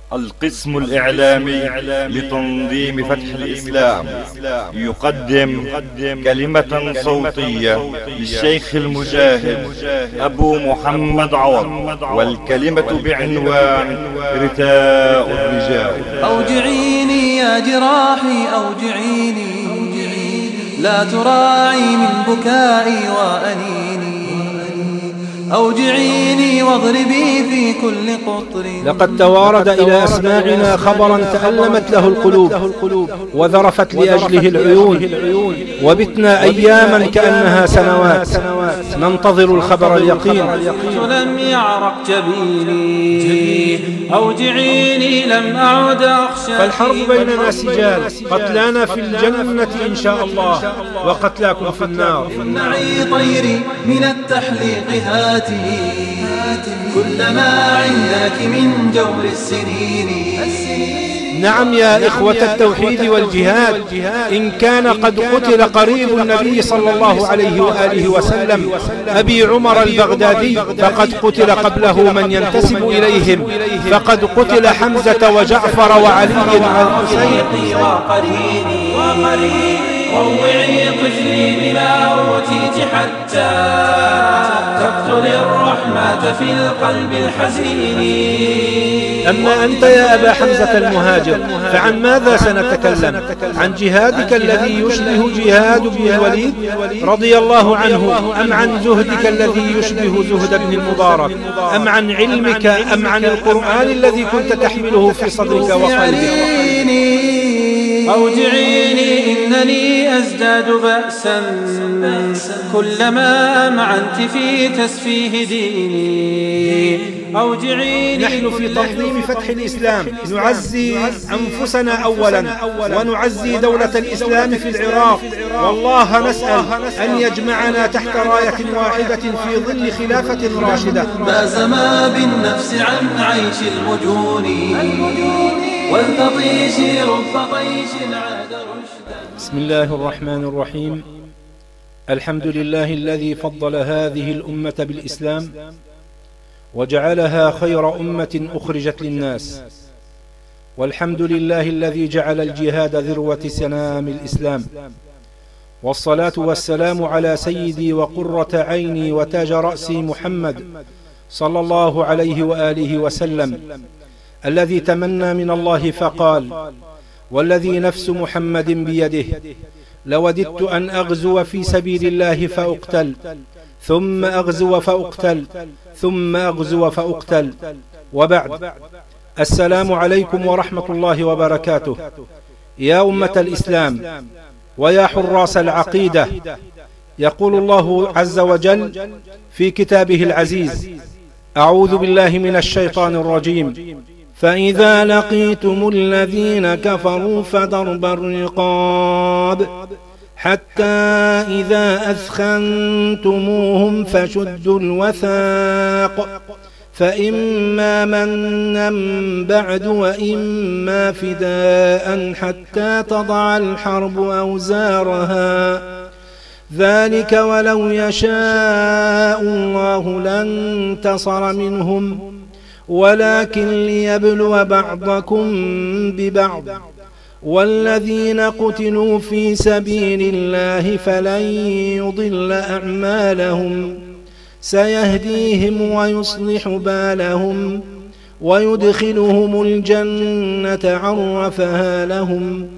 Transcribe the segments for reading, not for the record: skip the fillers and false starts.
القسم الإعلامي لتنظيم فتح الإسلام يقدم كلمة صوتية للشيخ المجاهد أبو محمد عوض، والكلمة بعنوان رداء الرجال. أوجعيني يا جراحي أوجعيني، لا تراعي من بكائي وأنيني، أوجعيني واضربي في كل قطر. لقد توارد إلى أسماعنا خبرا تألمت له القلوب وذرفت لأجله العيون، وبتنا أياما كأنها سنوات ننتظر الخبر اليقين. لم يعرق جبيني أوجعيني لم أعد أخشى. فالحرب بيننا سجال، قتلانا في الجنة إن شاء الله وقتلاكم في النار. امنعي طيري من التحليق هاتي كلما عندك من جور السنين. نعم يا إخوة التوحيد والجهاد، إن كان قد قتل قريب النبي صلى الله عليه وآله وسلم أبي عمر البغدادي، فقد قتل قبله من ينتسب إليهم، فقد قتل حمزة وجعفر وعلي والحسين. روعي طفلي بما أوتيت حتى تقتل الرحمة في القلب الحزين. أما أنت يا أبا حمزة المهاجر فعن ماذا سنتكلم؟ عن جهادك الذي يشبه جهاد بن الوليد رضي الله عنه، أم عن زهدك الذي يشبه زهد بن المبارك، أم عن علمك، أم عن القرآن الذي كنت تحمله في صدرك وقلبك؟ أوجعيني إنني أزداد بأسا كلما أمعنت في تسفيه ديني. أوجعيني. نحن في تنظيم فتح الإسلام نعزي أنفسنا أولا، ونعزي دولة الإسلام في العراق، والله نسأل أن يجمعنا تحت راية واحدة في ظل خلافة راشدة. ما زما بالنفس عن عيش المجون والتطيش رب طيش عاد رشدا. بسم الله الرحمن الرحيم. الحمد لله الذي فضل هذه الأمة بالإسلام وجعلها خير أمة أخرجت للناس، والحمد لله الذي جعل الجهاد ذروة سنام الإسلام، والصلاة والسلام على سيدي وقرة عيني وتاج رأسي محمد صلى الله عليه وآله وسلم، الذي تمنى من الله فقال: والذي نفس محمد بيده لوددت أن أغزو في سبيل الله فأقتل، ثم أغزو فأقتل، ثم أغزو فأقتل. وبعد، السلام عليكم ورحمة الله وبركاته. يا أمة الإسلام ويا حراس العقيدة، يقول الله عز وجل في كتابه العزيز: أعوذ بالله من الشيطان الرجيم. فإذا لقيتم الذين كفروا فضرب الرقاب حتى إذا أثخنتموهم فشدوا الوثاق، فإما منا بعد وإما فداء حتى تضع الحرب أوزارها، ذلك ولو يشاء الله لانتصر منهم ولكن ليبلو بعضكم ببعض، والذين قتلوا في سبيل الله فلن يضل أعمالهم، سيهديهم ويصلح بالهم ويدخلهم الجنة عرفها لهم.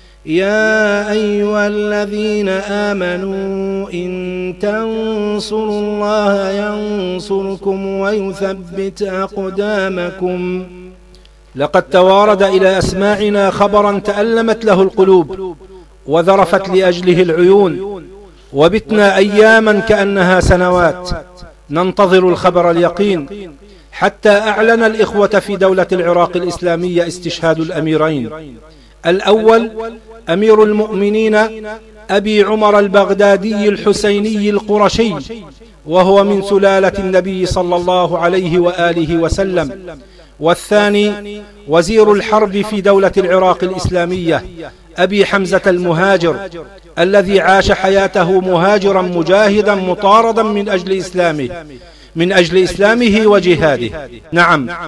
يا أيها الذين آمنوا إن تنصروا الله ينصركم ويثبت أقدامكم. لقد توارد إلى أسماعنا خبرا تألمت له القلوب وذرفت لأجله العيون، وبتنا أياما كأنها سنوات ننتظر الخبر اليقين، حتى أعلن الإخوة في دولة العراق الإسلامية استشهاد الأميرين: الأول أمير المؤمنين أبي عمر البغدادي الحسيني القرشي، وهو من سلالة النبي صلى الله عليه وآله وسلم، والثاني وزير الحرب في دولة العراق الإسلامية أبي حمزة المهاجر، الذي عاش حياته مهاجرا مجاهدا مطاردا من أجل إسلامه وجهاده. نعم،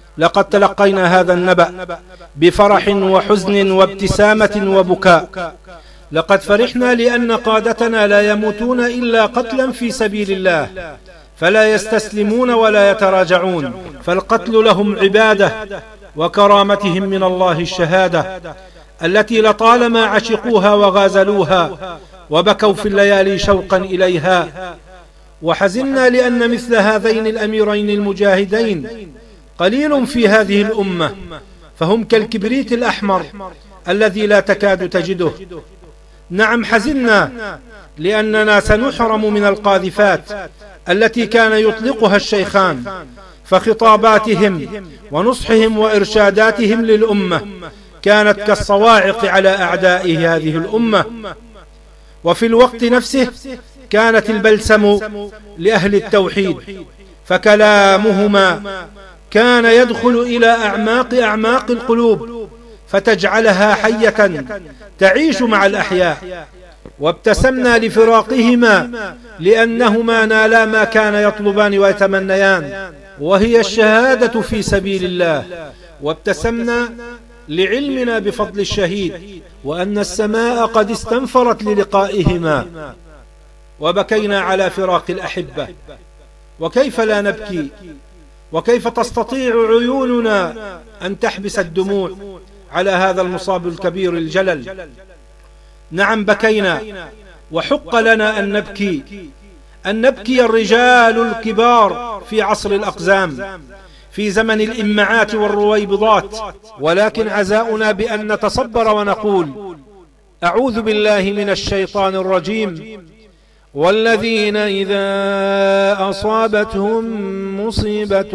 لقد تلقينا هذا النبأ بفرح وحزن وابتسامة وبكاء. لقد فرحنا لأن قادتنا لا يموتون إلا قتلا في سبيل الله، فلا يستسلمون ولا يتراجعون، فالقتل لهم عبادة، وكرامتهم من الله الشهادة التي لطالما عشقوها وغازلوها وبكوا في الليالي شوقا إليها. وحزنا لأن مثل هذين الأميرين المجاهدين قليل في هذه الأمة، فهم كالكبريت الأحمر الذي لا تكاد تجده. نعم، حزنا لأننا سنحرم من القاذفات التي كان يطلقها الشيخان، فخطاباتهم ونصحهم وإرشاداتهم للأمة كانت كالصواعق على أعداء هذه الأمة، وفي الوقت نفسه كانت البلسم لأهل التوحيد، فكلامهما كان يدخل إلى أعماق القلوب فتجعلها حية تعيش مع الأحياء. وابتسمنا لفراقهما لأنهما نالا ما كان يطلبان ويتمنيان، وهي الشهادة في سبيل الله. وابتسمنا لعلمنا بفضل الشهيد وأن السماء قد استنفرت للقائهما. وبكينا على فراق الأحبة، وكيف لا نبكي؟ وكيف تستطيع عيوننا أن تحبس الدموع على هذا المصاب الكبير الجلل؟ نعم، بكينا، وحق لنا أن نبكي الرجال الكبار في عصر الأقزام، في زمن الإمعات والرويبضات، ولكن عزاؤنا بأن نتصبر ونقول: أعوذ بالله من الشيطان الرجيم. والذين إذا أصابتهم مصيبة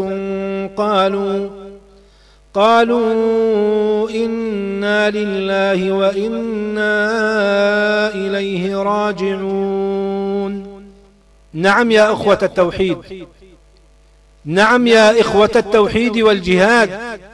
قالوا إنا لله وإنا إليه راجعون. نعم يا أخوة التوحيد، نعم يا إخوة التوحيد والجهاد،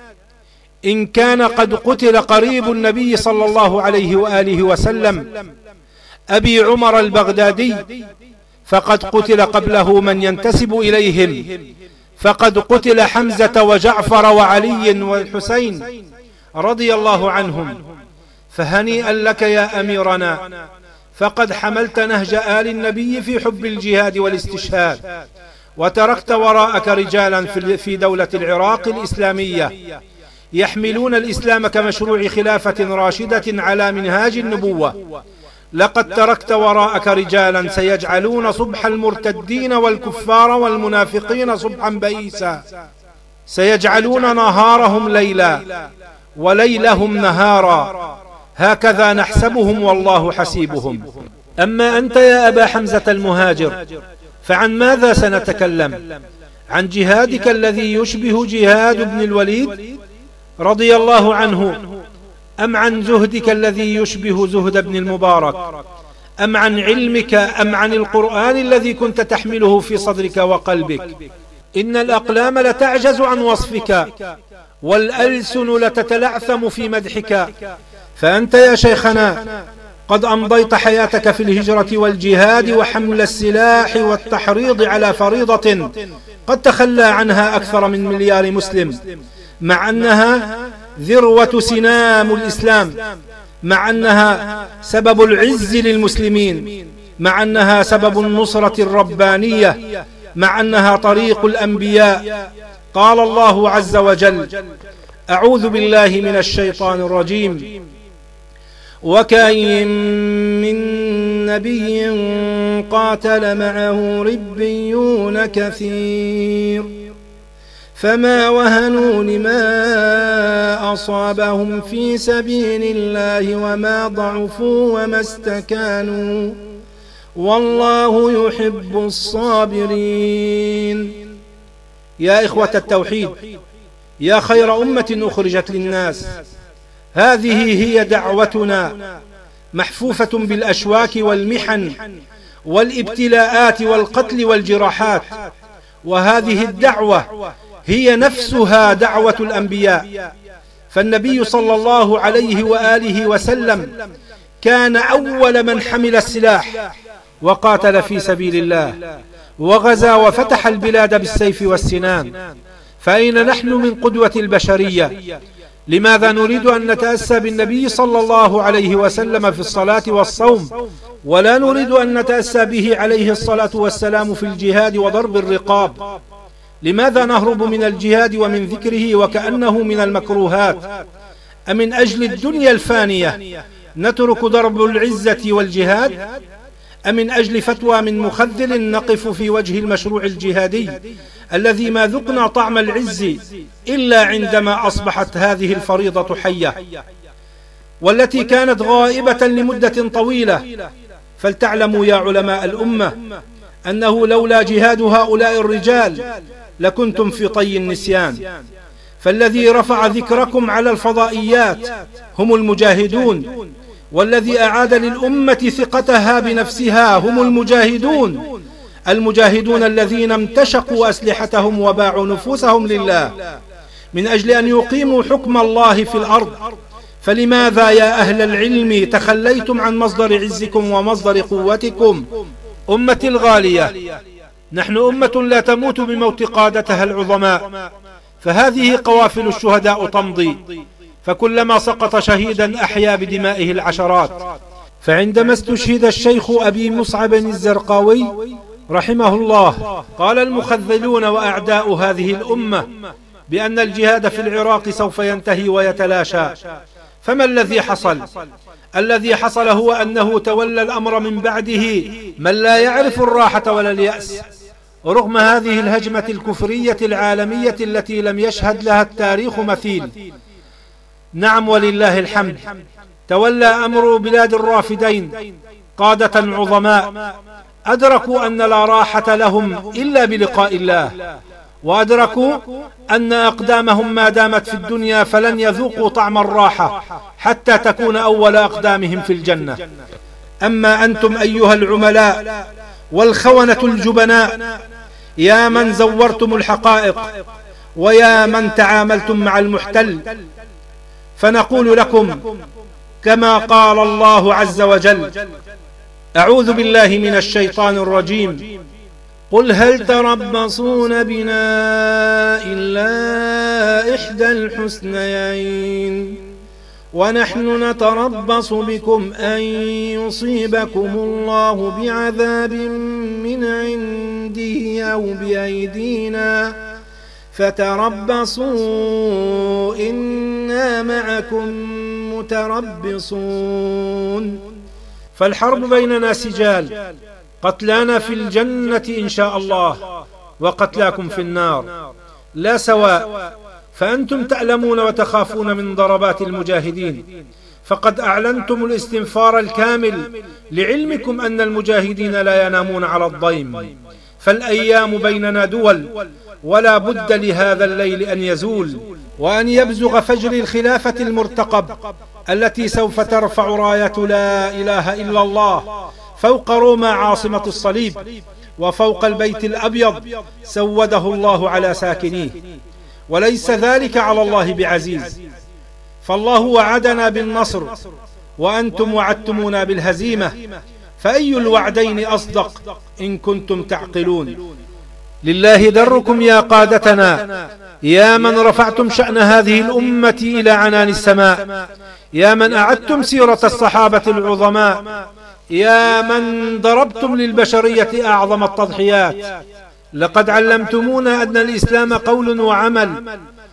إن كان قد قتل قريب النبي صلى الله عليه وآله وسلم أبي عمر البغدادي، فقد قتل قبله من ينتسب إليهم، فقد قتل حمزة وجعفر وعلي والحسين رضي الله عنهم. فهنيئا لك يا أميرنا، فقد حملت نهج آل النبي في حب الجهاد والاستشهاد، وتركت وراءك رجالا في دولة العراق الإسلامية يحملون الإسلام كمشروع خلافة راشدة على منهاج النبوة. لقد تركت وراءك رجالا سيجعلون صبح المرتدين والكفار والمنافقين صبحا بئيسا، سيجعلون نهارهم ليلا وليلهم نهارا، هكذا نحسبهم والله حسيبهم. أما أنت يا أبا حمزة المهاجر، فعن ماذا سنتكلم؟ عن جهادك الذي يشبه جهاد ابن الوليد رضي الله عنه، أم عن زهدك الذي يشبه زهد ابن المبارك، أم عن علمك، أم عن القرآن الذي كنت تحمله في صدرك وقلبك؟ إن الأقلام لتعجز عن وصفك، والألسن لتتلعثم في مدحك. فأنت يا شيخنا قد أمضيت حياتك في الهجرة والجهاد وحمل السلاح والتحريض على فريضة قد تخلى عنها أكثر من مليار مسلم، مع أنها ذروة سنام الإسلام، مع أنها سبب العز للمسلمين، مع أنها سبب النصرة الربانية، مع أنها طريق الأنبياء. قال الله عز وجل: أعوذ بالله من الشيطان الرجيم: وكأين من نبي قاتل معه ربيون كثير فما وهنوا لما أصابهم في سبيل الله وما ضعفوا وما استكانوا والله يحب الصابرين. يا إخوة التوحيد، يا خير أمة أخرجت للناس، هذه هي دعوتنا، محفوفة بالأشواك والمحن والابتلاءات والقتل والجراحات، وهذه الدعوة هي نفسها دعوة الأنبياء. فالنبي صلى الله عليه وآله وسلم كان أول من حمل السلاح وقاتل في سبيل الله، وغزا وفتح البلاد بالسيف والسنان، فأين نحن من قدوة البشرية؟ لماذا نريد أن نتأسى بالنبي صلى الله عليه وسلم في الصلاة والصوم، ولا نريد أن نتأسى به عليه الصلاة والسلام في الجهاد وضرب الرقاب؟ لماذا نهرب من الجهاد ومن ذكره وكأنه من المكروهات؟ أمن أجل الدنيا الفانية نترك ضرب العزة والجهاد؟ أمن أجل فتوى من مخذل نقف في وجه المشروع الجهادي الذي ما ذقنا طعم العز إلا عندما أصبحت هذه الفريضة حية، والتي كانت غائبة لمدة طويلة؟ فلتعلموا يا علماء الأمة أنه لولا جهاد هؤلاء الرجال لكنتم في طي النسيان. فالذي رفع ذكركم على الفضائيات هم المجاهدون، والذي أعاد للأمة ثقتها بنفسها هم المجاهدون، المجاهدون الذين امتشقوا أسلحتهم وباعوا نفوسهم لله من أجل أن يقيموا حكم الله في الأرض. فلماذا يا أهل العلم تخليتم عن مصدر عزكم ومصدر قوتكم؟ أمتي الغالية، نحن أمة لا تموت بموت قادتها العظماء، فهذه قوافل الشهداء تمضي، فكلما سقط شهيدا أحيا بدمائه العشرات. فعندما استشهد الشيخ أبي مصعب الزرقاوي رحمه الله قال المخذلون وأعداء هذه الأمة بأن الجهاد في العراق سوف ينتهي ويتلاشى. فما الذي حصل؟ الذي حصل هو أنه تولى الأمر من بعده من لا يعرف الراحة ولا اليأس، رغم هذه الهجمة الكفرية العالمية التي لم يشهد لها التاريخ مثيل. نعم ولله الحمد، تولى أمر بلاد الرافدين قادة عظماء أدركوا أن لا راحة لهم إلا بلقاء الله، وأدركوا أن أقدامهم ما دامت في الدنيا فلن يذوقوا طعم الراحة حتى تكون أول أقدامهم في الجنة. أما أنتم أيها العملاء والخونة الجبناء، يا من زورتم الحقائق ويا من تعاملتم مع المحتل، فنقول لكم كما قال الله عز وجل: أعوذ بالله من الشيطان الرجيم، قل هل تربصون بنا إلا إحدى الحسنيين ونحن نتربص بكم أن يصيبكم الله بعذاب من عنده أو بأيدينا فتربصوا إنا معكم متربصون. فالحرب بيننا سجال، قتلانا في الجنة إن شاء الله وقتلاكم في النار لا سواء. فأنتم تعلمون وتخافون من ضربات المجاهدين، فقد أعلنتم الاستنفار الكامل لعلمكم أن المجاهدين لا ينامون على الضيم. فالأيام بيننا دول، ولا بد لهذا الليل أن يزول وأن يبزغ فجر الخلافة المرتقب التي سوف ترفع راية لا إله إلا الله فوق روما عاصمة الصليب وفوق البيت الأبيض سوده الله على ساكنيه. وليس ذلك على الله بعزيز، فالله وعدنا بالنصر وأنتم وعدتمونا بالهزيمة، فأي الوعدين أصدق إن كنتم تعقلون؟ لله دركم يا قادتنا، يا من رفعتم شأن هذه الأمة إلى عنان السماء، يا من أعدتم سيرة الصحابة العظماء، يا من ضربتم للبشرية أعظم التضحيات. لقد علمتمونا أن الإسلام قول وعمل،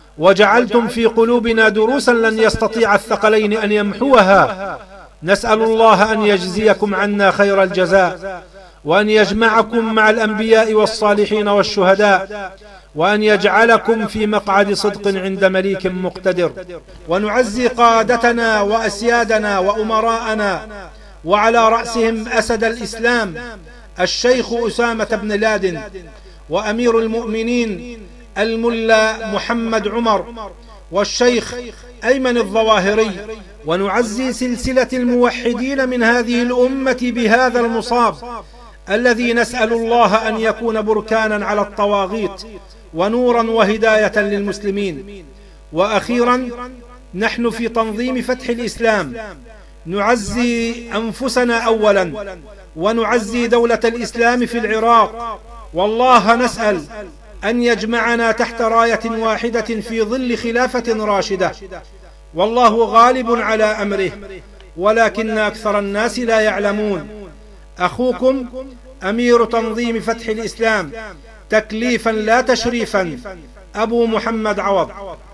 وجعلتم في قلوبنا دروسا لن يستطيع الثقلين أن يمحوها. نسأل الله أن يجزيكم عنا خير الجزاء، وأن يجمعكم مع الأنبياء والصالحين والشهداء، وأن يجعلكم في مقعد صدق عند مليك مقتدر. ونعزي قادتنا وأسيادنا وأمراءنا، وعلى رأسهم أسد الإسلام الشيخ أسامة بن لادن، وأمير المؤمنين الملا محمد عمر، والشيخ أيمن الظواهري. ونعزي سلسلة الموحدين من هذه الأمة بهذا المصاب الذي نسأل الله أن يكون بركانا على الطواغيت ونورا وهداية للمسلمين. وأخيرا، نحن في تنظيم فتح الإسلام نعزي أنفسنا أولا، ونعزي دولة الإسلام في العراق، والله نسأل أن يجمعنا تحت راية واحدة في ظل خلافة راشدة، والله غالب على أمره ولكن أكثر الناس لا يعلمون. أخوكم أمير تنظيم فتح الإسلام تكليفا لا تشريفا، أبو محمد عوض.